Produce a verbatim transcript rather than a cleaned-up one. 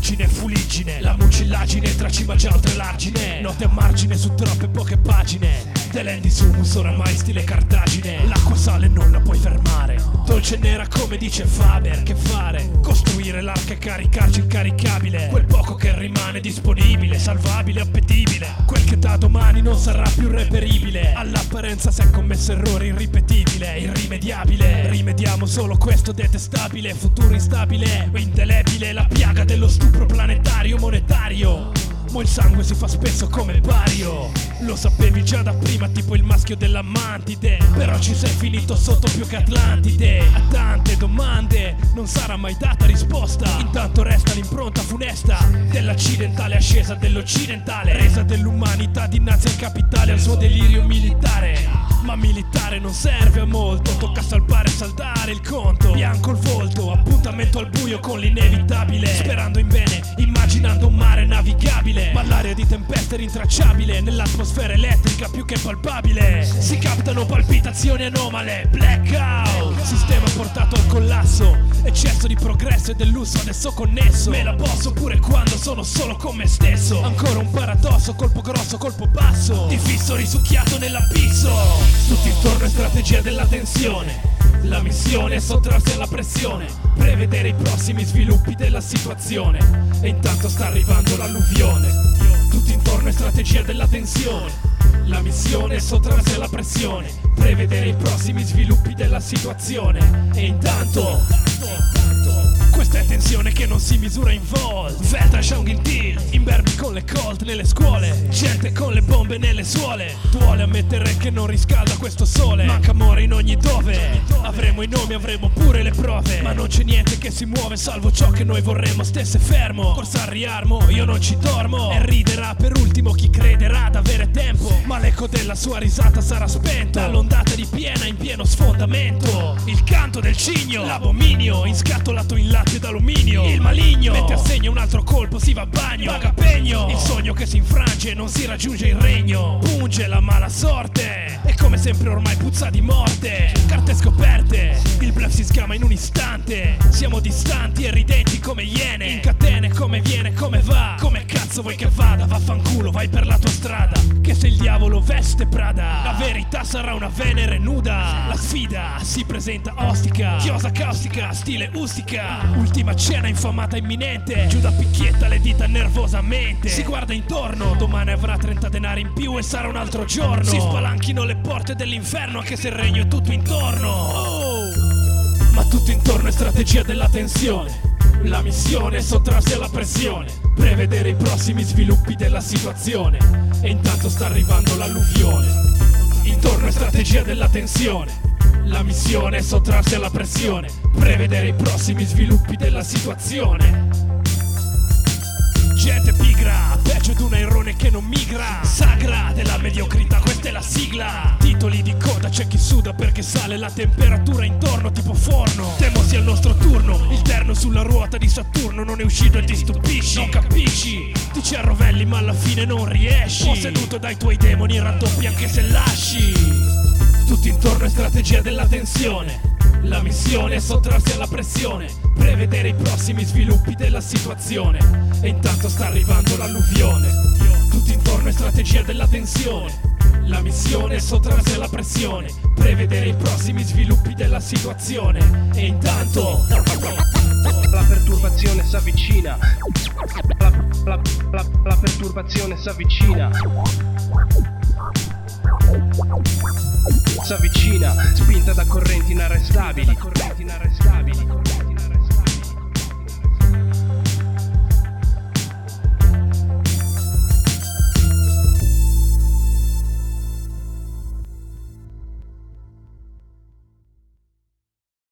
ruggine e fuliggine, la mucillagine tra cima già oltre l'argine, note a margine su troppe poche pagine, telendi sumus oramai stile Cartagine, l'acqua sale non la puoi fermare, dolce e nera come dice Faber, che fare? Costruire l'arca e caricarci il caricabile, quel poco che rimane disponibile, salvabile, appetibile, quel che da domani non sarà più reperibile, all'apparenza si è commesso errore irripetibile, irrimediabile, rimediamo solo questo detestabile, futuro instabile, indelebile, la piaga dello stupro planetario monetario. Mo il sangue si fa spesso come pario, lo sapevi già da prima tipo il maschio dell'Ammantide, però ci sei finito sotto più che Atlantide. A tante domande non sarà mai data risposta, intanto resta l'impronta funesta dell'accidentale ascesa dell'occidentale, resa dell'umanità dinanzi al capitale, al suo delirio militare. Ma militare non serve a molto, tocca salvare e saldare il conto, bianco il volto, appuntamento al buio con l'inevitabile, sperando in bene, immaginando un mare navigabile, ma l'aria di tempesta è rintracciabile, nell'atmosfera elettrica più che palpabile, si captano palpitazioni anomale, blackout, sistema portato al collasso, eccesso di progresso e del lusso adesso connesso, me la posso pure quando sono solo con me stesso, ancora un paradosso, colpo grosso, colpo basso, di fisso risucchiato nell'abisso. Tutti intorno è strategia della tensione, la missione è sottrarsi alla pressione, prevedere i prossimi sviluppi della situazione, e intanto sta arrivando l'alluvione. Tutti intorno è strategia della tensione, la missione è sottrarsi alla pressione, prevedere i prossimi sviluppi della situazione, e intanto questa è tensione che non si misura in volt, Veteran Shangin Tilt, imberbi con le Colt nelle scuole, gente con le bombe nelle suole, duole ammettere che non riscalda questo sole, manca amore in ogni dove, avremo i nomi, avremo pure le prove, ma non c'è niente che si muove salvo ciò che noi vorremmo stesse fermo, corsa al riarmo, io non ci dormo, e riderà per ultimo chi crederà d'avere tempo, ma l'eco della sua risata sarà spento dall'ondata di piena in pieno sfondamento, il canto del cigno, l'abominio, inscatolato in latte d'alluminio, il maligno mette a segno un altro colpo, si va a bagno, paga pegno, il sogno che si infrange non si raggiunge il regno, punge la mala sorte, e come sempre ormai puzza di morte, carte scoperte, il bluff si scama in un istante, siamo distanti e ridenti come iene, in catene come viene, come va, come cazzo vuoi che vada, vaffanculo, vai per la tua strada, che se il diavolo veste Prada, la verità sarà una Venere nuda, la sfida si presenta ostica, chiosa caustica, stile ustica, ultima cena infamata imminente, Giuda picchietta le dita nervosamente, si guarda intorno, domani avrà trenta denari in più e sarà un altro giorno, si spalanchino le porte dell'inferno anche se il regno è tutto intorno, oh! Ma tutto intorno è strategia della tensione, la missione è sottrarsi alla pressione, prevedere i prossimi sviluppi della situazione, e intanto sta arrivando l'alluvione. Intorno è strategia della tensione, la missione è sottrarsi alla pressione, prevedere i prossimi sviluppi della situazione. Gente pigra, peggio di un airone che non migra, sagra della mediocrità, questa è la sigla. Titoli di coda, c'è chi suda perché sale la temperatura intorno tipo forno. Temo sia il nostro turno, il terno sulla ruota di Saturno non è uscito e ti stupisci, non capisci, ti ci arrovelli ma alla fine non riesci, posseduto dai tuoi demoni raddoppi anche se lasci. Tutto intorno è strategia della tensione, la missione è sottrarsi alla pressione, prevedere i prossimi sviluppi della situazione, e intanto sta arrivando l'alluvione. Tutto intorno è strategia della tensione, la missione è sottrarsi alla pressione, prevedere i prossimi sviluppi della situazione, e intanto la perturbazione s'avvicina, la, la, la, la perturbazione s'avvicina, s'avvicina, spinta da correnti inarrestabili, correnti inarrestabili.